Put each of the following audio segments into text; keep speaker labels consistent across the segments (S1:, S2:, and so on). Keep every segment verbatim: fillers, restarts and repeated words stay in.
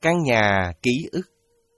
S1: Căn nhà ký ức.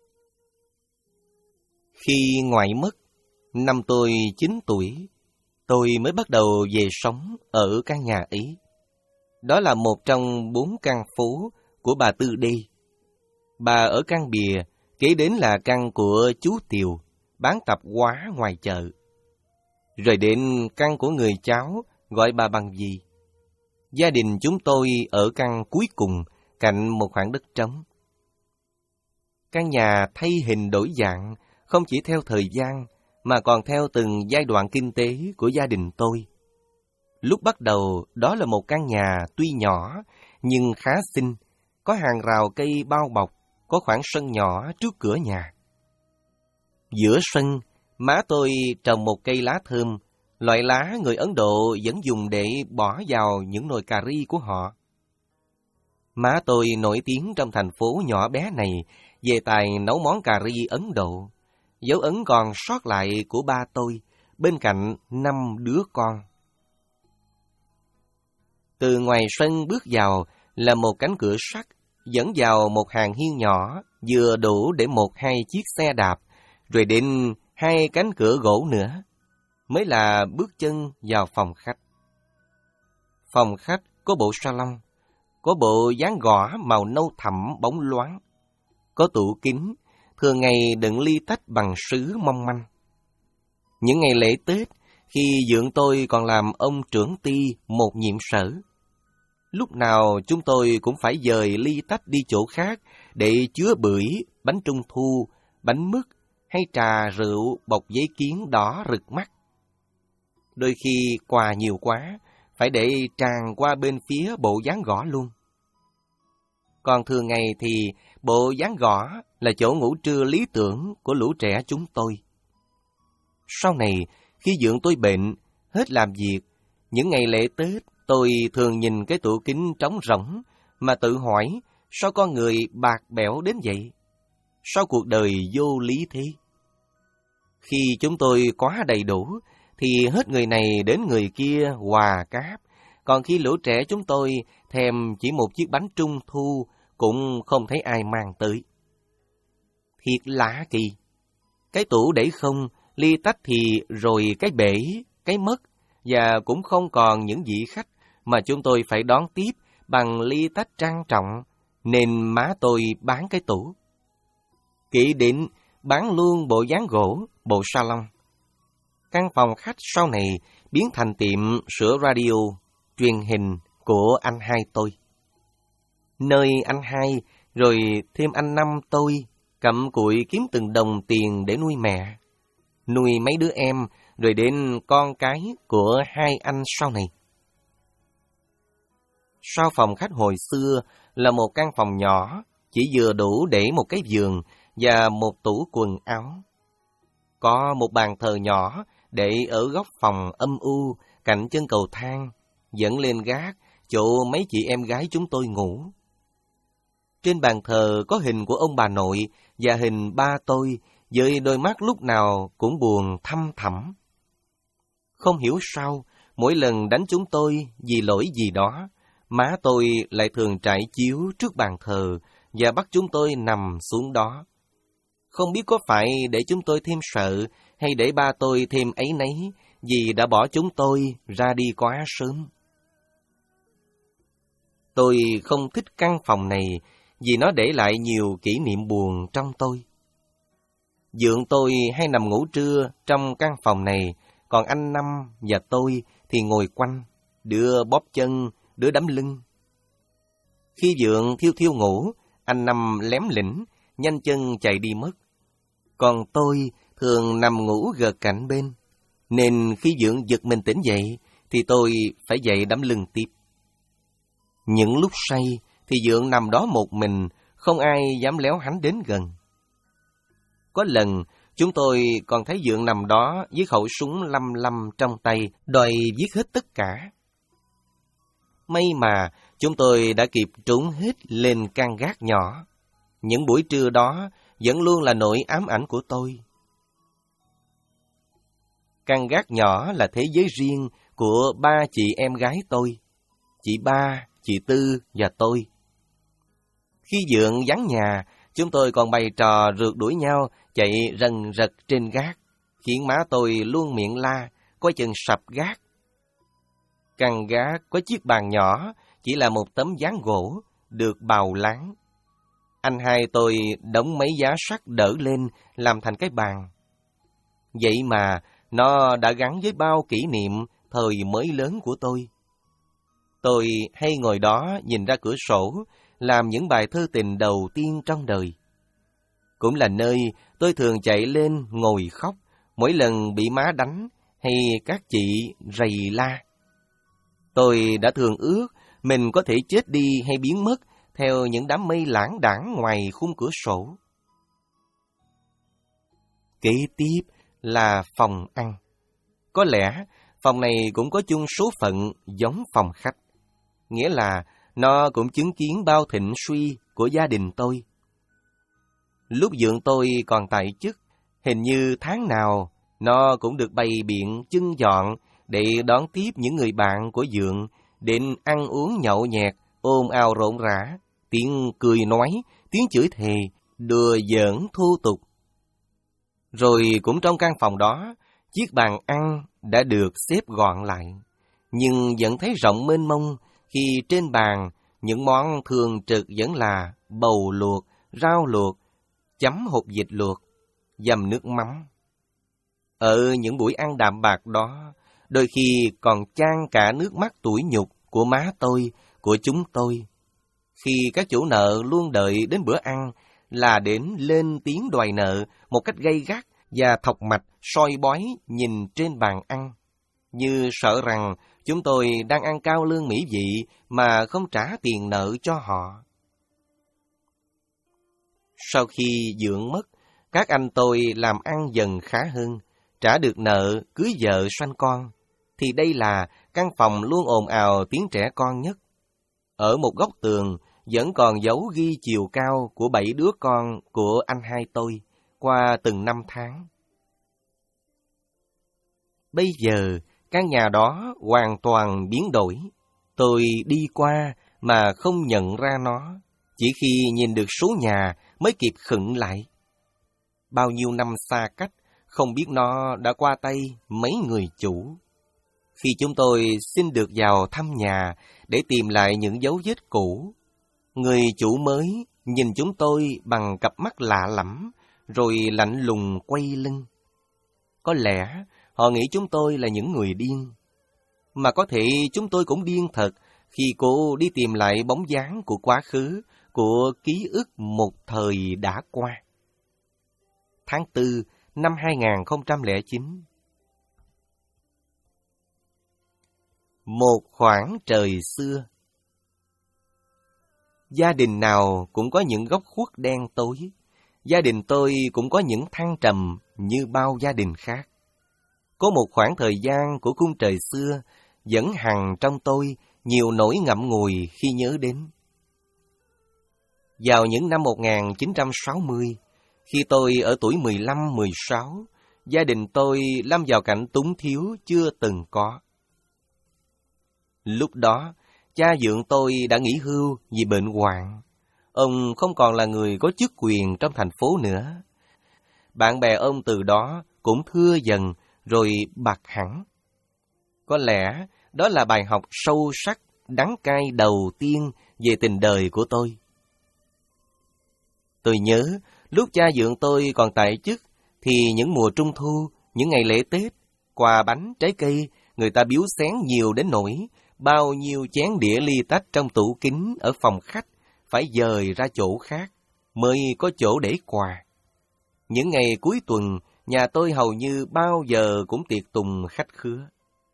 S1: Khi ngoại mất, năm tôi chín tuổi, tôi mới bắt đầu về sống ở căn nhà ấy. Đó là một trong bốn căn phố của bà Tư Đê. Bà ở căn bìa, kế đến là căn của chú Tiều, bán tạp hóa ngoài chợ. Rồi đến căn của người cháu, gọi bà bằng gì. Gia đình chúng tôi ở căn cuối cùng, cạnh một khoảng đất trống. Căn nhà thay hình đổi dạng, không chỉ theo thời gian, mà còn theo từng giai đoạn kinh tế của gia đình tôi. Lúc bắt đầu, đó là một căn nhà tuy nhỏ, nhưng khá xinh, có hàng rào cây bao bọc, có khoảng sân nhỏ trước cửa nhà. Giữa sân, má tôi trồng một cây lá thơm, loại lá người Ấn Độ vẫn dùng để bỏ vào những nồi cà ri của họ. Má tôi nổi tiếng trong thành phố nhỏ bé này về tài nấu món cà ri Ấn Độ, dấu ấn còn sót lại của ba tôi, bên cạnh năm đứa con. Từ ngoài sân bước vào là một cánh cửa sắt, dẫn vào một hàng hiên nhỏ, vừa đủ để một hai chiếc xe đạp, rồi đến hai cánh cửa gỗ nữa, mới là bước chân vào phòng khách. Phòng khách có bộ salon, có bộ dáng gõ màu nâu thẫm bóng loáng, có tủ kính, thường ngày đựng ly tách bằng sứ mong manh. Những ngày lễ Tết, khi dượng tôi còn làm ông trưởng ty một nhiệm sở, lúc nào chúng tôi cũng phải dời ly tách đi chỗ khác để chứa bưởi, bánh trung thu, bánh mứt hay trà rượu bọc giấy kiến đỏ rực mắt. Đôi khi quà nhiều quá, phải để tràn qua bên phía bộ dáng gõ luôn. Còn thường ngày thì bộ dáng gõ là chỗ ngủ trưa lý tưởng của lũ trẻ chúng tôi. Sau này, khi dượng tôi bệnh, hết làm việc, những ngày lễ Tết, tôi thường nhìn cái tủ kính trống rỗng mà tự hỏi sao con người bạc bẽo đến vậy? Sao cuộc đời vô lý thế? Khi chúng tôi quá đầy đủ, thì hết người này đến người kia hòa cáp, còn khi lũ trẻ chúng tôi thèm chỉ một chiếc bánh trung thu cũng không thấy ai mang tới. Thiệt lạ kỳ, cái tủ để không, ly tách thì rồi cái bể, cái mất, và cũng không còn những vị khách mà chúng tôi phải đón tiếp bằng ly tách trang trọng, nên má tôi bán cái tủ. Kỹ đến bán luôn bộ dáng gỗ, bộ salon. Căn phòng khách sau này biến thành tiệm sửa radio, truyền hình của anh hai tôi. Nơi anh hai, rồi thêm anh năm tôi, cặm cụi kiếm từng đồng tiền để nuôi mẹ, nuôi mấy đứa em, rồi đến con cái của hai anh sau này. Sau phòng khách hồi xưa là một căn phòng nhỏ, chỉ vừa đủ để một cái giường và một tủ quần áo. Có một bàn thờ nhỏ để ở góc phòng âm u, cạnh chân cầu thang, dẫn lên gác, chỗ mấy chị em gái chúng tôi ngủ. Trên bàn thờ có hình của ông bà nội và hình ba tôi, với đôi mắt lúc nào cũng buồn thăm thẳm. Không hiểu sao, mỗi lần đánh chúng tôi vì lỗi gì đó, má tôi lại thường trải chiếu trước bàn thờ và bắt chúng tôi nằm xuống đó. Không biết có phải để chúng tôi thêm sợ hay để ba tôi thêm áy náy vì đã bỏ chúng tôi ra đi quá sớm. Tôi không thích căn phòng này vì nó để lại nhiều kỷ niệm buồn trong tôi. Dượng tôi hay nằm ngủ trưa trong căn phòng này, còn anh Năm và tôi thì ngồi quanh, đứa bóp chân, đứa đấm lưng. Khi dượng thiêu thiêu ngủ, anh Năm lém lỉnh, nhanh chân chạy đi mất. Còn tôi thường nằm ngủ gật cạnh bên, nên khi dượng giật mình tỉnh dậy, thì tôi phải dậy đấm lưng tiếp. Những lúc say, thì dượng nằm đó một mình, không ai dám léo hánh đến gần. Có lần, chúng tôi còn thấy dượng nằm đó với khẩu súng lăm lăm trong tay, đòi giết hết tất cả. May mà chúng tôi đã kịp trốn hết lên căn gác nhỏ. Những buổi trưa đó vẫn luôn là nỗi ám ảnh của tôi. Căn gác nhỏ là thế giới riêng của ba chị em gái tôi, chị Ba, chị Tư và tôi. Khi Dượng vắng nhà, chúng tôi còn bày trò rượt đuổi nhau, chạy rần rật trên gác, khiến má tôi luôn miệng la, coi chừng sập gác. Căn gác có chiếc bàn nhỏ, chỉ là một tấm ván gỗ, được bào láng. Anh hai tôi đóng mấy giá sắt đỡ lên, làm thành cái bàn. Vậy mà, nó đã gắn với bao kỷ niệm thời mới lớn của tôi. Tôi hay ngồi đó nhìn ra cửa sổ, làm những bài thơ tình đầu tiên trong đời. Cũng là nơi tôi thường chạy lên ngồi khóc, mỗi lần bị má đánh hay các chị rầy la. Tôi đã thường ước mình có thể chết đi hay biến mất theo những đám mây lãng đãng ngoài khung cửa sổ. Kế tiếp là phòng ăn. Có lẽ phòng này cũng có chung số phận giống phòng khách. Nghĩa là nó cũng chứng kiến bao thịnh suy của gia đình tôi. Lúc Dượng tôi còn tại chức, hình như tháng nào nó cũng được bày biện chưng dọn để đón tiếp những người bạn của Dượng đến ăn uống nhậu nhẹt, ồn ào rộn rã, tiếng cười nói, tiếng chửi thề, đùa giỡn thô tục. Rồi cũng trong căn phòng đó, chiếc bàn ăn đã được xếp gọn lại, nhưng vẫn thấy rộng mênh mông khi trên bàn những món thường trực vẫn là bầu luộc, rau luộc, chấm hột vịt luộc, dầm nước mắm. Ở những buổi ăn đạm bạc đó, đôi khi còn chan cả nước mắt tủi nhục của má tôi, của chúng tôi. Khi các chủ nợ luôn đợi đến bữa ăn là đến lên tiếng đòi nợ một cách gay gắt và thọc mạch soi bói nhìn trên bàn ăn, như sợ rằng chúng tôi đang ăn cao lương mỹ vị mà không trả tiền nợ cho họ. Sau khi Dượng mất, các anh tôi làm ăn dần khá hơn, trả được nợ, cưới vợ sanh con, thì đây là căn phòng luôn ồn ào tiếng trẻ con nhất. Ở một góc tường vẫn còn dấu ghi chiều cao của bảy đứa con của anh hai tôi qua từng năm tháng. Bây giờ, căn nhà đó hoàn toàn biến đổi. Tôi đi qua mà không nhận ra nó, chỉ khi nhìn được số nhà mới kịp khựng lại. Bao nhiêu năm xa cách, không biết nó đã qua tay mấy người chủ. Khi chúng tôi xin được vào thăm nhà để tìm lại những dấu vết cũ, người chủ mới nhìn chúng tôi bằng cặp mắt lạ lẫm, rồi lạnh lùng quay lưng. Có lẽ họ nghĩ chúng tôi là những người điên. Mà có thể chúng tôi cũng điên thật khi cố đi tìm lại bóng dáng của quá khứ, của ký ức một thời đã qua. Tháng tư năm hai nghìn không trăm lẻ chín. Một khoảng trời xưa. Gia đình nào cũng có những góc khuất đen tối. Gia đình tôi cũng có những thăng trầm như bao gia đình khác. Có một khoảng thời gian của khung trời xưa vẫn hằn trong tôi nhiều nỗi ngậm ngùi khi nhớ đến. Vào những năm một nghìn chín trăm sáu mươi, khi tôi ở tuổi mười lăm mười sáu, gia đình tôi lâm vào cảnh túng thiếu chưa từng có. Lúc đó, cha Dượng tôi đã nghỉ hưu vì bệnh hoạn. Ông không còn là người có chức quyền trong thành phố nữa. Bạn bè ông từ đó cũng thưa dần rồi bặt hẳn. Có lẽ đó là bài học sâu sắc, đắng cay đầu tiên về tình đời của tôi. Tôi nhớ, lúc cha Dượng tôi còn tại chức, thì những mùa trung thu, những ngày lễ Tết, quà bánh, trái cây, người ta biếu xén nhiều đến nỗi bao nhiêu chén đĩa ly tách trong tủ kính ở phòng khách phải dời ra chỗ khác mới có chỗ để quà. Những ngày cuối tuần, nhà tôi hầu như bao giờ cũng tiệc tùng khách khứa.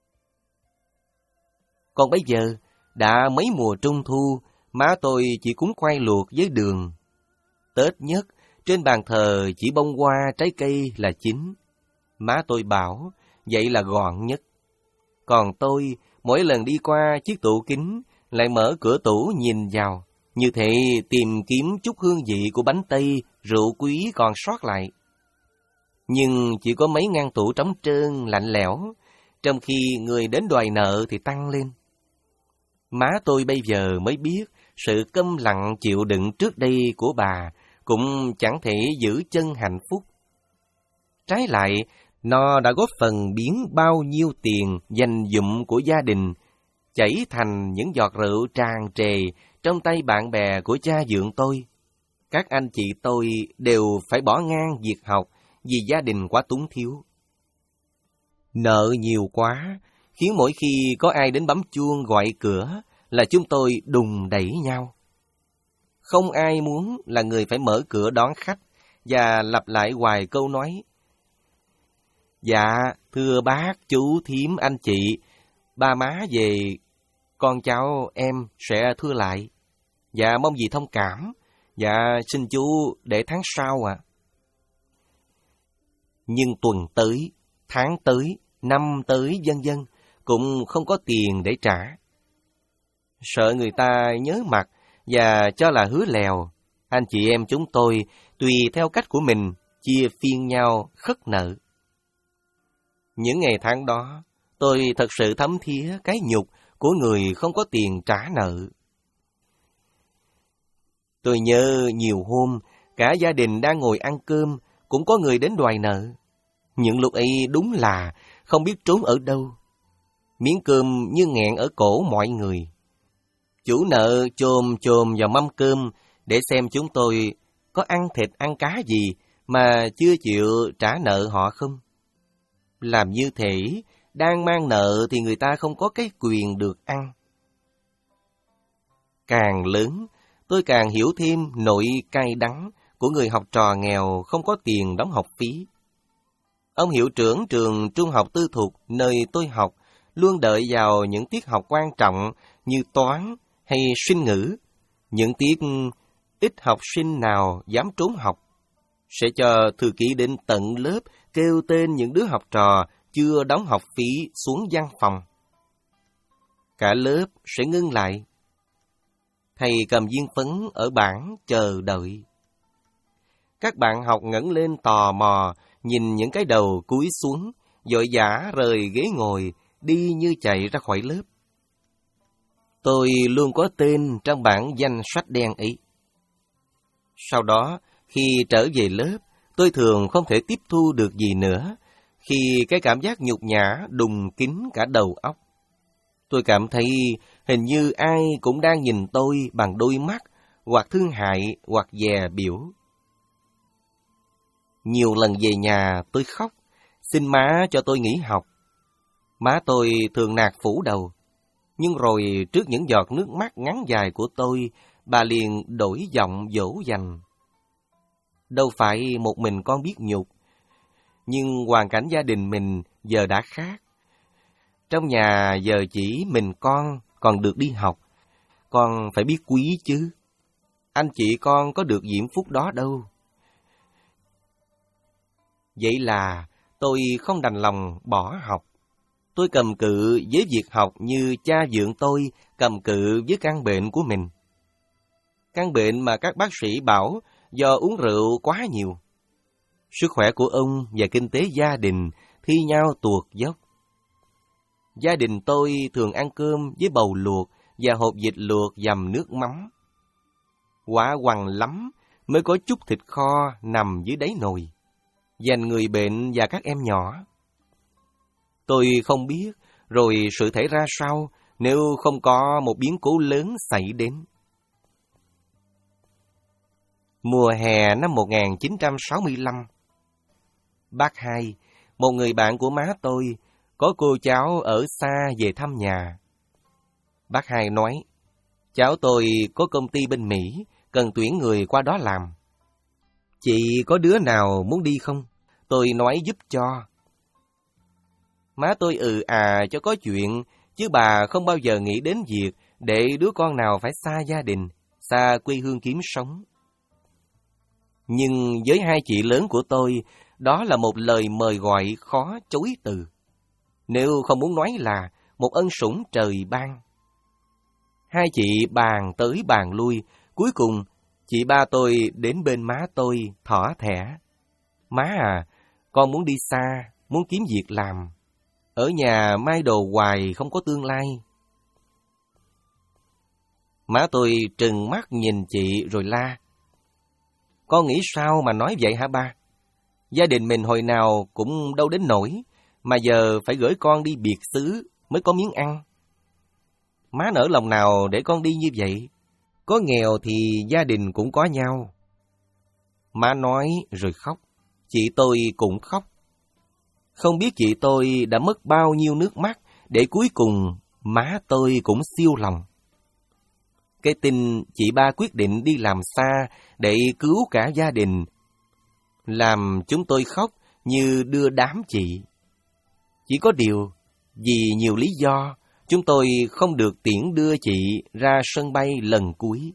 S1: Còn bây giờ, đã mấy mùa trung thu, má tôi chỉ cúng khoai luộc với đường. Tết nhất, trên bàn thờ chỉ bông hoa trái cây là chính. Má tôi bảo, vậy là gọn nhất. Còn tôi, mỗi lần đi qua chiếc tủ kính, lại mở cửa tủ nhìn vào, như thể tìm kiếm chút hương vị của bánh tây, rượu quý còn sót lại. Nhưng chỉ có mấy ngăn tủ trống trơn, lạnh lẽo, trong khi người đến đòi nợ thì tăng lên. Má tôi bây giờ mới biết sự câm lặng chịu đựng trước đây của bà cũng chẳng thể giữ chân hạnh phúc. Trái lại, nó đã góp phần biến bao nhiêu tiền dành dụm của gia đình chảy thành những giọt rượu tràn trề trong tay bạn bè của cha dượng tôi. Các anh chị tôi đều phải bỏ ngang việc học vì gia đình quá túng thiếu. Nợ nhiều quá, khiến mỗi khi có ai đến bấm chuông gọi cửa là chúng tôi đùng đẩy nhau. Không ai muốn là người phải mở cửa đón khách và lặp lại hoài câu nói: "Dạ, thưa bác, chú, thím, anh chị, ba má về, con cháu em sẽ thưa lại. Dạ, mong gì thông cảm. Dạ, xin chú để tháng sau ạ." À. Nhưng tuần tới, tháng tới, năm tới, vân vân cũng không có tiền để trả. Sợ người ta nhớ mặt và cho là hứa lèo, anh chị em chúng tôi tùy theo cách của mình chia phiên nhau khất nợ. Những ngày tháng đó, tôi thật sự thấm thía cái nhục của người không có tiền trả nợ. Tôi nhớ nhiều hôm, cả gia đình đang ngồi ăn cơm, cũng có người đến đòi nợ. Những lúc ấy đúng là không biết trốn ở đâu. Miếng cơm như nghẹn ở cổ mọi người. Chủ nợ chồm chồm vào mâm cơm để xem chúng tôi có ăn thịt ăn cá gì mà chưa chịu trả nợ họ không. Làm như thế, đang mang nợ thì người ta không có cái quyền được ăn. Càng lớn, tôi càng hiểu thêm nỗi cay đắng của người học trò nghèo không có tiền đóng học phí. Ông hiệu trưởng trường trung học tư thục nơi tôi học luôn đợi vào những tiết học quan trọng như toán hay sinh ngữ, những tiết ít học sinh nào dám trốn học, sẽ cho thư ký đến tận lớp kêu tên những đứa học trò chưa đóng học phí xuống văn phòng. Cả lớp sẽ ngưng lại. Thầy cầm viên phấn ở bảng chờ đợi. Các bạn học ngẩng lên tò mò, nhìn những cái đầu cúi xuống, vội vã rời ghế ngồi, đi như chạy ra khỏi lớp. Tôi luôn có tên trong bảng danh sách đen ấy. Sau đó, khi trở về lớp, tôi thường không thể tiếp thu được gì nữa, khi cái cảm giác nhục nhã đùng kín cả đầu óc. Tôi cảm thấy hình như ai cũng đang nhìn tôi bằng đôi mắt, hoặc thương hại, hoặc dè biểu. Nhiều lần về nhà tôi khóc, xin má cho tôi nghỉ học. Má tôi thường nạt phủ đầu, nhưng rồi trước những giọt nước mắt ngắn dài của tôi, bà liền đổi giọng dỗ dành. Đâu phải một mình con biết nhục, nhưng hoàn cảnh gia đình mình giờ đã khác. Trong nhà giờ chỉ mình con còn được đi học, con phải biết quý chứ. Anh chị con có được diễm phúc đó đâu. Vậy là tôi không đành lòng bỏ học. Tôi cầm cự với việc học như cha dượng tôi cầm cự với căn bệnh của mình. Căn bệnh mà các bác sĩ bảo do uống rượu quá nhiều. Sức khỏe của ông và kinh tế gia đình thi nhau tuột dốc. Gia đình tôi thường ăn cơm với bầu luộc và hột vịt luộc dầm nước mắm. Quả quằn lắm mới có chút thịt kho nằm dưới đáy nồi, dành người bệnh và các em nhỏ. Tôi không biết rồi sự thể ra sao nếu không có một biến cố lớn xảy đến. Mùa hè năm một nghìn chín trăm sáu mươi lăm, bác Hai, một người bạn của má tôi, có cô cháu ở xa về thăm nhà. Bác Hai nói, cháu tôi có công ty bên Mỹ, cần tuyển người qua đó làm. Chị có đứa nào muốn đi không? Tôi nói giúp cho. Má tôi ừ à cho có chuyện, chứ bà không bao giờ nghĩ đến việc để đứa con nào phải xa gia đình, xa quê hương kiếm sống. Nhưng với hai chị lớn của tôi, đó là một lời mời gọi khó chối từ. Nếu không muốn nói là một ân sủng trời ban. Hai chị bàn tới bàn lui, cuối cùng chị ba tôi đến bên má tôi thỏ thẻ. Má à, con muốn đi xa, muốn kiếm việc làm. Ở nhà mai đồ hoài không có tương lai. Má tôi trừng mắt nhìn chị rồi la. Con nghĩ sao mà nói vậy hả ba? Gia đình mình hồi nào cũng đâu đến nỗi, mà giờ phải gửi con đi biệt xứ mới có miếng ăn. Má nỡ lòng nào để con đi như vậy? Có nghèo thì gia đình cũng có nhau. Má nói rồi khóc. Chị tôi cũng khóc. Không biết chị tôi đã mất bao nhiêu nước mắt để cuối cùng má tôi cũng xiêu lòng. Cái tin chị ba quyết định đi làm xa để cứu cả gia đình làm chúng tôi khóc như đưa đám chị. Chỉ có điều, vì nhiều lý do, chúng tôi không được tiễn đưa chị ra sân bay lần cuối.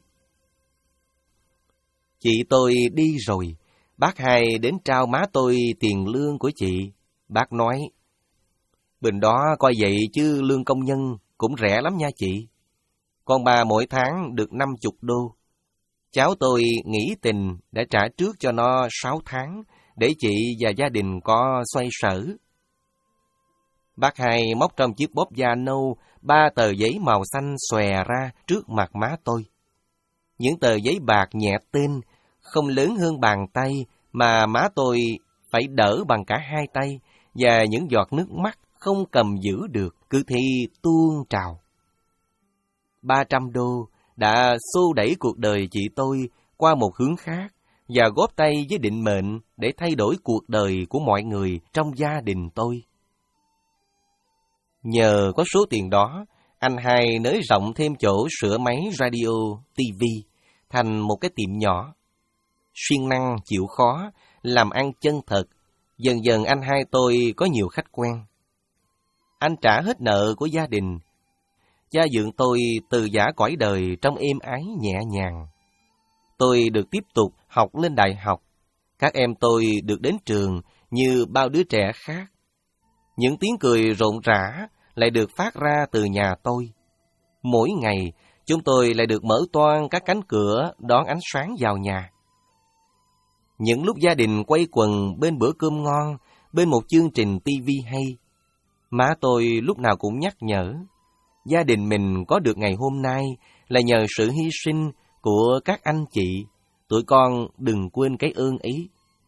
S1: Chị tôi đi rồi, bác hai đến trao má tôi tiền lương của chị. Bác nói, bên đó coi vậy chứ lương công nhân cũng rẻ lắm nha chị. Con bà mỗi tháng được năm chục đô. Cháu tôi nghĩ tình đã trả trước cho nó sáu tháng, để chị và gia đình có xoay sở. Bác hai móc trong chiếc bóp da nâu ba tờ giấy màu xanh xòe ra trước mặt má tôi. Những tờ giấy bạc nhẹ tên, không lớn hơn bàn tay, mà má tôi phải đỡ bằng cả hai tay, và những giọt nước mắt không cầm giữ được, cứ thi tuôn trào. Ba trăm đô đã xô đẩy cuộc đời chị tôi qua một hướng khác, và góp tay với định mệnh để thay đổi cuộc đời của mọi người trong gia đình tôi. Nhờ có số tiền đó, anh hai nới rộng thêm chỗ sửa máy radio, tivi thành một cái tiệm nhỏ. Siêng năng, chịu khó, làm ăn chân thật, dần dần anh hai tôi có nhiều khách quen. Anh trả hết nợ của gia đình. Cha dượng tôi từ giã cõi đời trong êm ái nhẹ nhàng. Tôi được tiếp tục học lên đại học. Các em tôi được đến trường như bao đứa trẻ khác. Những tiếng cười rộn rã lại được phát ra từ nhà tôi. Mỗi ngày, chúng tôi lại được mở toang các cánh cửa đón ánh sáng vào nhà. Những lúc gia đình quây quần bên bữa cơm ngon, bên một chương trình tivi hay, má tôi lúc nào cũng nhắc nhở, gia đình mình có được ngày hôm nay là nhờ sự hy sinh của các anh chị, tụi con đừng quên cái ơn ấy.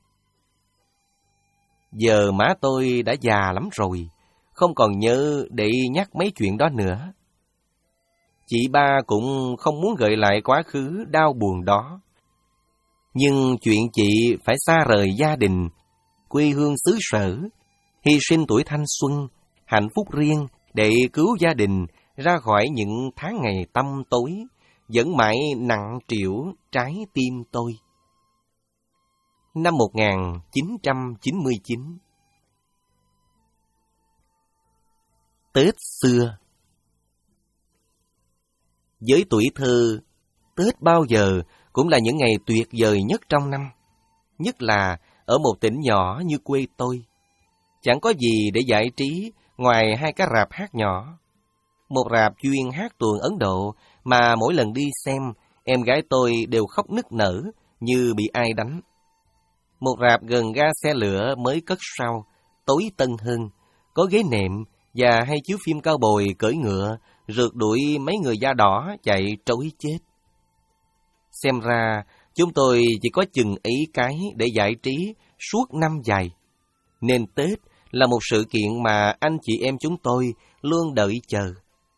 S1: Giờ má tôi đã già lắm rồi, không còn nhớ để nhắc mấy chuyện đó nữa. Chị ba cũng không muốn gợi lại quá khứ đau buồn đó. Nhưng chuyện chị phải xa rời gia đình, quê hương xứ sở, hy sinh tuổi thanh xuân, hạnh phúc riêng để cứu gia đình ra khỏi những tháng ngày tăm tối, vẫn mãi nặng trĩu trái tim tôi. Năm một nghìn chín trăm chín mươi chín. Tết xưa. Với tuổi thơ, Tết bao giờ cũng là những ngày tuyệt vời nhất trong năm, nhất là ở một tỉnh nhỏ như quê tôi. Chẳng có gì để giải trí ngoài hai cái rạp hát nhỏ. Một rạp chuyên hát tuồng Ấn Độ mà mỗi lần đi xem, em gái tôi đều khóc nức nở như bị ai đánh. Một rạp gần ga xe lửa mới cất sau, tối tân hơn, có ghế nệm và hay chiếu phim cao bồi cưỡi ngựa, rượt đuổi mấy người da đỏ chạy trối chết. Xem ra, chúng tôi chỉ có chừng ấy cái để giải trí suốt năm dài. Nên Tết là một sự kiện mà anh chị em chúng tôi luôn đợi chờ.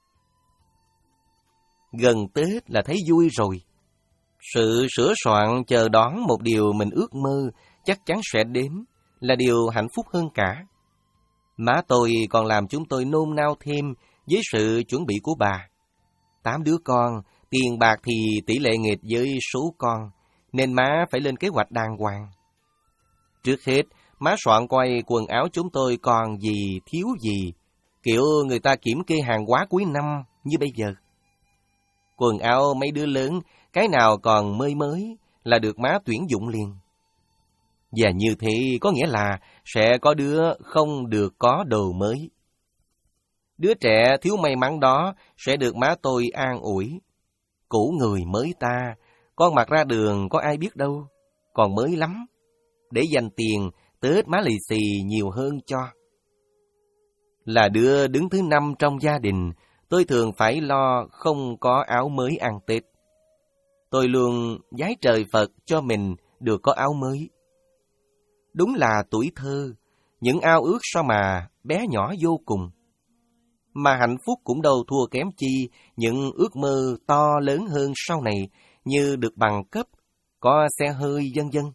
S1: Gần Tết là thấy vui rồi. Sự sửa soạn chờ đón một điều mình ước mơ chắc chắn sẽ đến là điều hạnh phúc hơn cả. Má tôi còn làm chúng tôi nôn nao thêm với sự chuẩn bị của bà. Tám đứa con, tiền bạc thì tỷ lệ nghịch với số con, nên má phải lên kế hoạch đàng hoàng. Trước hết, má soạn coi quần áo chúng tôi còn gì, thiếu gì, kiểu người ta kiểm kê hàng hóa cuối năm như bây giờ. Quần áo mấy đứa lớn, cái nào còn mới mới là được má tuyển dụng liền. Và như thế có nghĩa là sẽ có đứa không được có đồ mới. Đứa trẻ thiếu may mắn đó sẽ được má tôi an ủi. Cũ người mới ta, con mặc ra đường có ai biết đâu, còn mới lắm. Để dành tiền, Tết má lì xì nhiều hơn cho. Là đứa đứng thứ năm trong gia đình, tôi thường phải lo không có áo mới ăn Tết. Tôi luôn vái trời Phật cho mình được có áo mới. Đúng là tuổi thơ, những ao ước sao mà bé nhỏ vô cùng. Mà hạnh phúc cũng đâu thua kém chi những ước mơ to lớn hơn sau này như được bằng cấp, có xe hơi vân vân.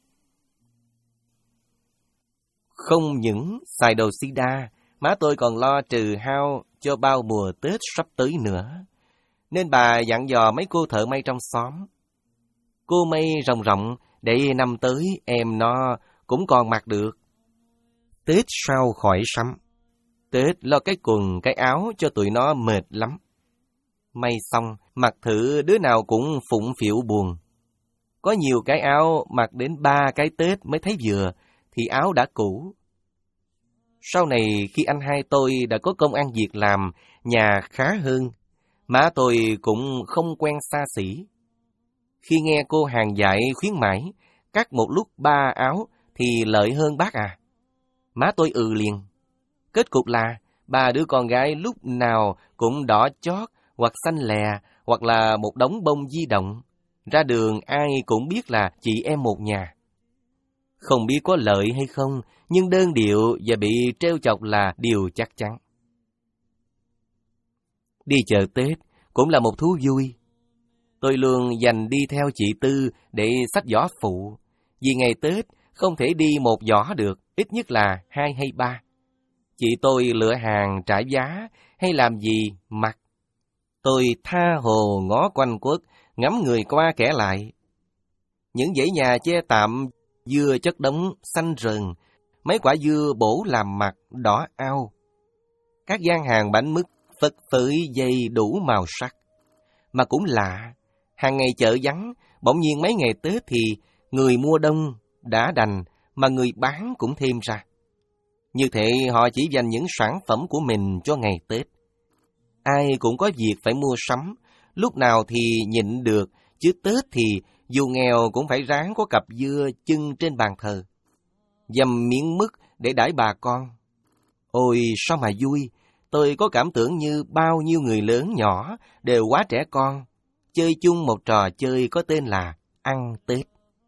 S1: Không những xài đồ sida, má tôi còn lo trừ hao cho bao mùa Tết sắp tới nữa. Nên bà dặn dò mấy cô thợ may trong xóm. Cô may ròng ròng để năm tới em nó cũng còn mặc được. Tết sau khỏi sắm. Tết lo cái quần cái áo cho tụi nó mệt lắm. May xong, mặc thử đứa nào cũng phụng phịu buồn. Có nhiều cái áo mặc đến ba cái Tết mới thấy vừa, thì áo đã cũ. Sau này khi anh hai tôi đã có công ăn việc làm, nhà khá hơn, má tôi cũng không quen xa xỉ. Khi nghe cô hàng dạy khuyến mãi, cắt một lúc ba áo thì lợi hơn bác à. Má tôi ừ liền. Kết cục là ba đứa con gái lúc nào cũng đỏ chót, hoặc xanh lè, hoặc là một đống bông di động. Ra đường ai cũng biết là chị em một nhà. Không biết có lợi hay không, nhưng đơn điệu và bị trêu chọc là điều chắc chắn. Đi chợ Tết cũng là một thú vui. Tôi luôn dành đi theo chị Tư để xách giỏ phụ. Vì ngày Tết không thể đi một giỏ được, ít nhất là hai hay ba. Chị tôi lựa hàng trả giá hay làm gì mặc. Tôi tha hồ ngó quanh quất, ngắm người qua kẻ lại. Những dãy nhà che tạm, dưa chất đống xanh rờn, mấy quả dưa bổ làm mặt đỏ ao. Các gian hàng bánh mứt phất phới dây đủ màu sắc. Mà cũng lạ, hàng ngày chợ vắng, bỗng nhiên mấy ngày Tết thì người mua đông đã đành, mà người bán cũng thêm ra. Như thế họ chỉ dành những sản phẩm của mình cho ngày Tết. Ai cũng có việc phải mua sắm, lúc nào thì nhịn được, chứ Tết thì dù nghèo cũng phải ráng có cặp dưa chưng trên bàn thờ. Dầm miếng mứt để đãi bà con. Ôi sao mà vui, tôi có cảm tưởng như bao nhiêu người lớn nhỏ đều quá trẻ con, chơi chung một trò chơi có tên là ăn Tết.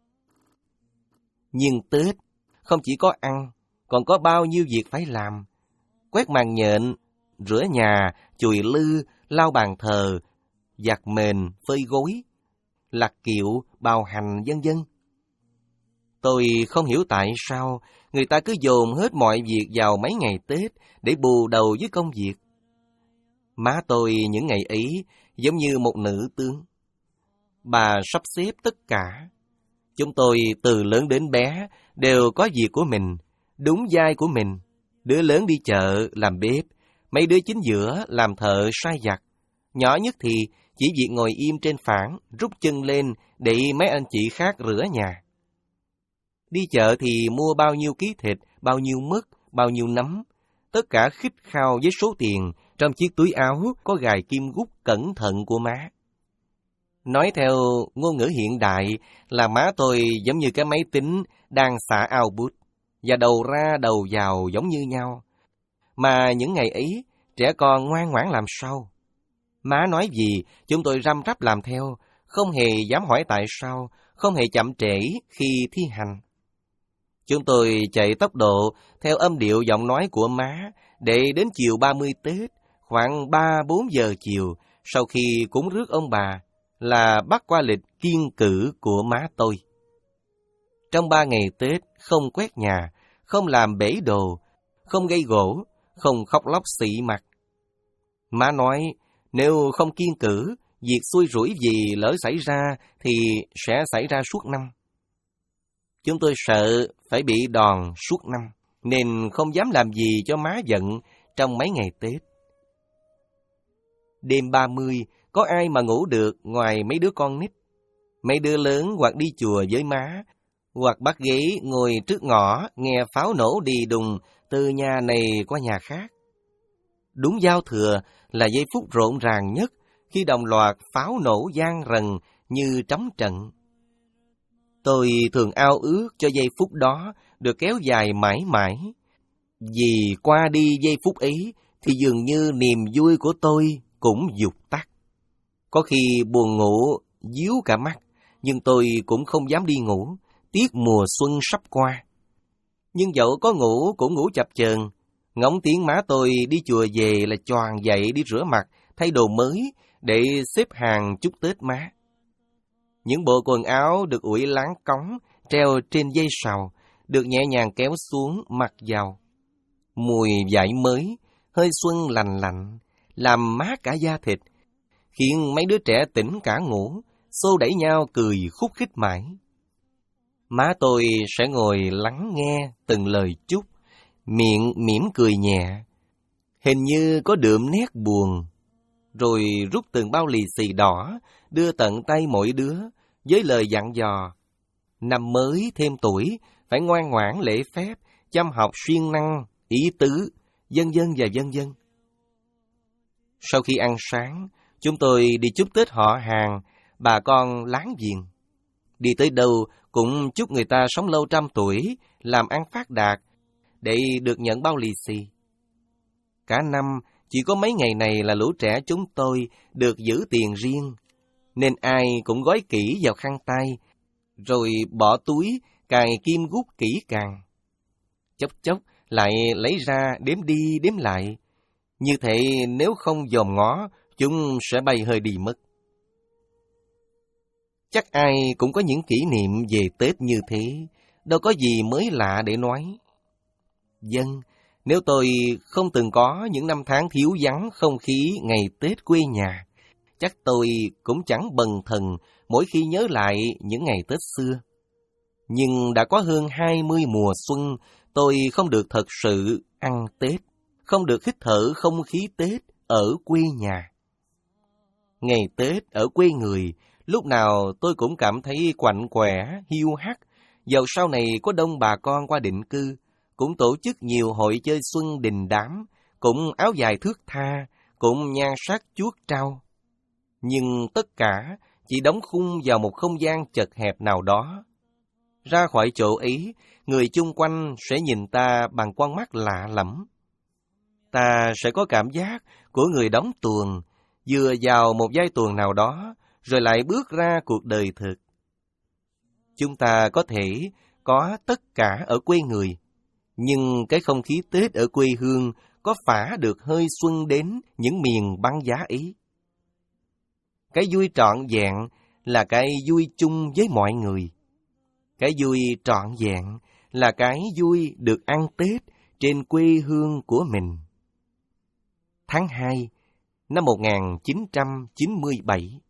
S1: Nhưng Tết không chỉ có ăn, còn có bao nhiêu việc phải làm. Quét màn nhện, rửa nhà, chùi lư, lau bàn thờ, giặt mền, phơi gối, lặt kiệu, bào hành vân vân. Tôi không hiểu tại sao người ta cứ dồn hết mọi việc vào mấy ngày Tết để bù đầu với công việc. Má tôi những ngày ấy giống như một nữ tướng. Bà sắp xếp tất cả. Chúng tôi từ lớn đến bé đều có việc của mình, đúng vai của mình. Đứa lớn đi chợ làm bếp, mấy đứa chính giữa làm thợ sai giặt. Nhỏ nhất thì chỉ việc ngồi im trên phản, rút chân lên để mấy anh chị khác rửa nhà. Đi chợ thì mua bao nhiêu ký thịt, bao nhiêu mứt, bao nhiêu nấm, tất cả khít khao với số tiền trong chiếc túi áo có gài kim gút cẩn thận của má. Nói theo ngôn ngữ hiện đại là má tôi giống như cái máy tính đang xả output, và đầu ra đầu vào giống như nhau. Mà những ngày ấy, trẻ con ngoan ngoãn làm sao? Má nói gì, chúng tôi răm rắp làm theo, không hề dám hỏi tại sao, không hề chậm trễ khi thi hành. Chúng tôi chạy tốc độ theo âm điệu giọng nói của má, để đến chiều ba mươi Tết, khoảng ba bốn giờ chiều, sau khi cúng rước ông bà, là bắt qua lịch kiêng cữ của má tôi. Trong ba ngày Tết, không quét nhà, không làm bể đồ, không gây gỗ, không khóc lóc xị mặt. Má nói, nếu không kiêng cữ, việc xui rủi gì lỡ xảy ra thì sẽ xảy ra suốt năm. Chúng tôi sợ phải bị đòn suốt năm, nên không dám làm gì cho má giận trong mấy ngày Tết. Đêm ba mươi, có ai mà ngủ được ngoài mấy đứa con nít. Mấy đứa lớn hoặc đi chùa với má, hoặc bắt ghế ngồi trước ngõ nghe pháo nổ đi đùng từ nhà này qua nhà khác. Đúng giao thừa là giây phút rộn ràng nhất khi đồng loạt pháo nổ vang rần như trống trận. Tôi thường ao ước cho giây phút đó được kéo dài mãi mãi. Vì qua đi giây phút ấy thì dường như niềm vui của tôi cũng vụt tắt. Có khi buồn ngủ díu cả mắt, nhưng tôi cũng không dám đi ngủ, tiếc mùa xuân sắp qua. Nhưng dẫu có ngủ cũng ngủ chập chờn, ngóng tiếng má tôi đi chùa về là choàng dậy đi rửa mặt, thay đồ mới để xếp hàng chúc Tết má. Những bộ quần áo được ủi láng cóng, treo trên dây sào, được nhẹ nhàng kéo xuống mặc vào. Mùi vải mới, hơi xuân lành lạnh, làm mát cả da thịt, khiến mấy đứa trẻ tỉnh cả ngủ, xô đẩy nhau cười khúc khích mãi. Má tôi sẽ ngồi lắng nghe từng lời chúc, miệng mỉm cười nhẹ, hình như có đượm nét buồn, rồi rút từng bao lì xì đỏ, đưa tận tay mỗi đứa, với lời dặn dò, năm mới thêm tuổi, phải ngoan ngoãn lễ phép, chăm học siêng năng, ý tứ, vân vân và vân vân. Sau khi ăn sáng, chúng tôi đi chúc Tết họ hàng, bà con láng giềng. Đi tới đâu cũng chúc người ta sống lâu trăm tuổi, làm ăn phát đạt, để được nhận bao lì xì. Cả năm, chỉ có mấy ngày này là lũ trẻ chúng tôi được giữ tiền riêng, nên ai cũng gói kỹ vào khăn tay, rồi bỏ túi, cài kim gút kỹ càng. Chốc chốc lại lấy ra đếm đi đếm lại, như thế nếu không dòm ngó, chúng sẽ bay hơi đi mất. Chắc ai cũng có những kỷ niệm về Tết như thế, đâu có gì mới lạ để nói. Vâng, nếu tôi không từng có những năm tháng thiếu vắng không khí ngày Tết quê nhà, chắc tôi cũng chẳng bần thần mỗi khi nhớ lại những ngày Tết xưa. Nhưng đã có hơn hai mươi mùa xuân, tôi không được thật sự ăn Tết, không được hít thở không khí Tết ở quê nhà. Ngày Tết ở quê người, lúc nào tôi cũng cảm thấy quạnh quẻ, hiu hắt, dầu sau này có đông bà con qua định cư, cũng tổ chức nhiều hội chơi xuân đình đám, cũng áo dài thước tha, cũng nhan sắc chuốt trao. Nhưng tất cả chỉ đóng khung vào một không gian chật hẹp nào đó. Ra khỏi chỗ ấy, người chung quanh sẽ nhìn ta bằng con mắt lạ lẫm. Ta sẽ có cảm giác của người đóng tuồng, vừa vào một giai tuồng nào đó, rồi lại bước ra cuộc đời thực. Chúng ta có thể có tất cả ở quê người, nhưng cái không khí Tết ở quê hương có phả được hơi xuân đến những miền băng giá ấy. Cái vui trọn vẹn là cái vui chung với mọi người. Cái vui trọn vẹn là cái vui được ăn Tết trên quê hương của mình. Tháng hai năm một nghìn chín trăm chín mươi bảy.